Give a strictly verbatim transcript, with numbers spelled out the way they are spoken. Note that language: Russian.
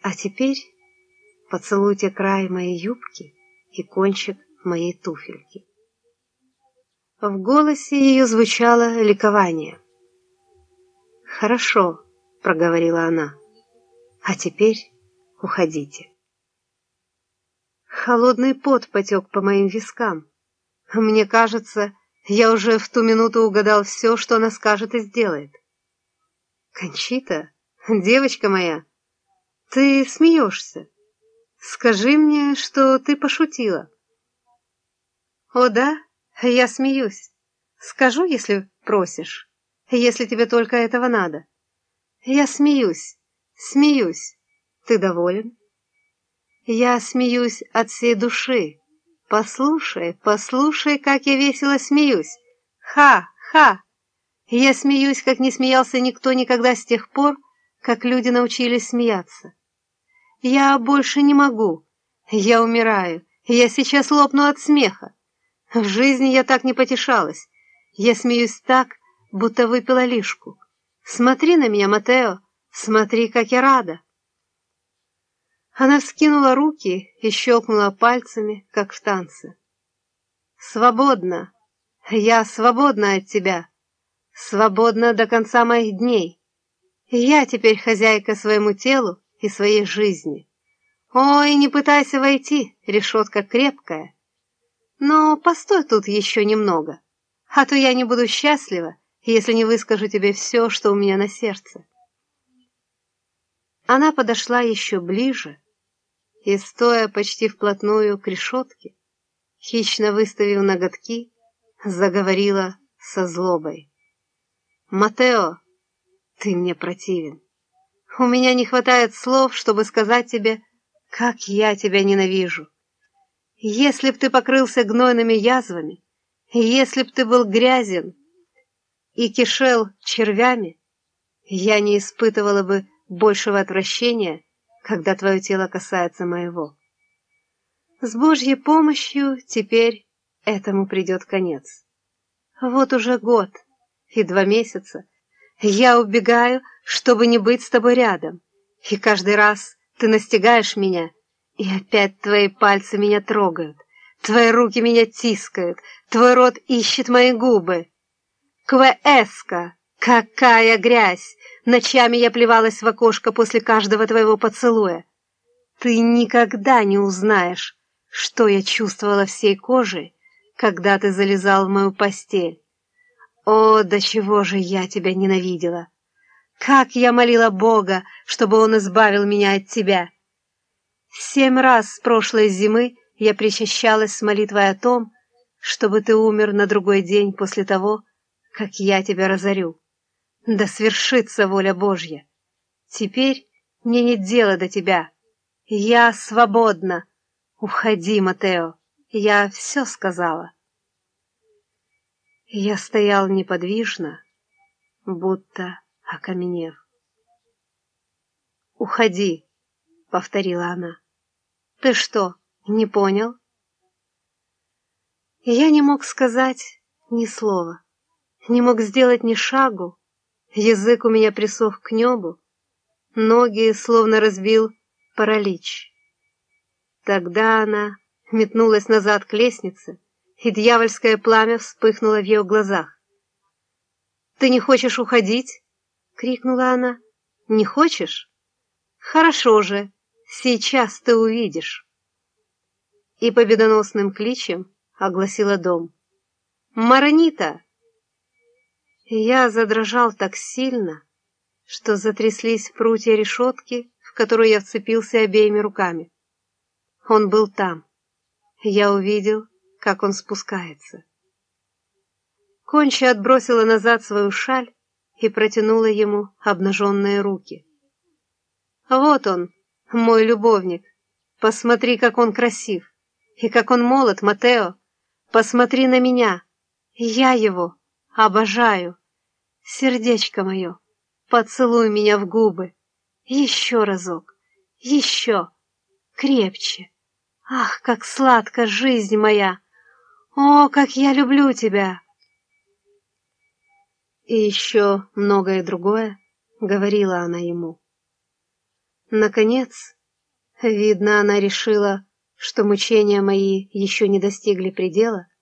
А теперь поцелуйте край моей юбки и кончик моей туфельки. В голосе ее звучало ликование. «Хорошо», — проговорила она, — «а теперь уходите». Холодный пот потек по моим вискам. Мне кажется, я уже в ту минуту угадал все, что она скажет и сделает. «Кончита, девочка моя, ты смеешься. Скажи мне, что ты пошутила». «О да, я смеюсь. Скажу, если просишь, если тебе только этого надо. Я смеюсь, смеюсь. Ты доволен?» «Я смеюсь от всей души. Послушай, послушай, как я весело смеюсь. Ха, ха! Я смеюсь, как не смеялся никто никогда с тех пор, как люди научились смеяться. Я больше не могу. Я умираю. Я сейчас лопну от смеха. В жизни я так не потешалась. Я смеюсь так, будто выпила лишку. Смотри на меня, Матео, смотри, как я рада». Она вскинула руки и щелкнула пальцами, как в танце. «Свободна! Я свободна от тебя! Свободна до конца моих дней! Я теперь хозяйка своему телу и своей жизни! Ой, не пытайся войти, решетка крепкая! Но постой тут еще немного, а то я не буду счастлива, если не выскажу тебе все, что у меня на сердце». Она подошла еще ближе и, стоя почти вплотную к решетке, хищно выставив ноготки, заговорила со злобой. «Матео, ты мне противен. У меня не хватает слов, чтобы сказать тебе, как я тебя ненавижу. Если б ты покрылся гнойными язвами, если б ты был грязен и кишел червями, я не испытывала бы большего отвращения, когда твое тело касается моего. С Божьей помощью теперь этому придет конец. Вот уже год и два месяца я убегаю, чтобы не быть с тобой рядом, и каждый раз ты настигаешь меня, и опять твои пальцы меня трогают, твои руки меня тискают, твой рот ищет мои губы. Квеэска! Какая грязь! Ночами я плевалась в окошко после каждого твоего поцелуя. Ты никогда не узнаешь, что я чувствовала всей кожей, когда ты залезал в мою постель. О, до чего же я тебя ненавидела! Как я молила Бога, чтобы Он избавил меня от тебя! Семь раз с прошлой зимы я причащалась с молитвой о том, чтобы ты умер на другой день после того, как я тебя разорю. Да свершится воля Божья. Теперь мне нет дела до тебя. Я свободна. Уходи, Матео. Я все сказала». Я стоял неподвижно, будто окаменев. «Уходи», — повторила она. «Ты что, не понял?» Я не мог сказать ни слова, не мог сделать ни шагу. Язык у меня присох к небу, ноги словно разбил паралич. Тогда она метнулась назад к лестнице, и дьявольское пламя вспыхнуло в ее глазах. «Ты не хочешь уходить?» — крикнула она. «Не хочешь? Хорошо же, сейчас ты увидишь». И победоносным кличем огласила дом. «Маронита!» Я задрожал так сильно, что затряслись прутья решетки, в которую я вцепился обеими руками. Он был там. Я увидел, как он спускается. Конча отбросила назад свою шаль и протянула ему обнаженные руки. «Вот он, мой любовник. Посмотри, как он красив, и как он молод, Матео. Посмотри на меня. Я его обожаю. Сердечко мое, поцелуй меня в губы. Еще разок, еще, крепче. Ах, как сладка жизнь моя! О, как я люблю тебя!» И еще многое другое говорила она ему. Наконец, Видно, она решила, что мучения мои еще не достигли предела,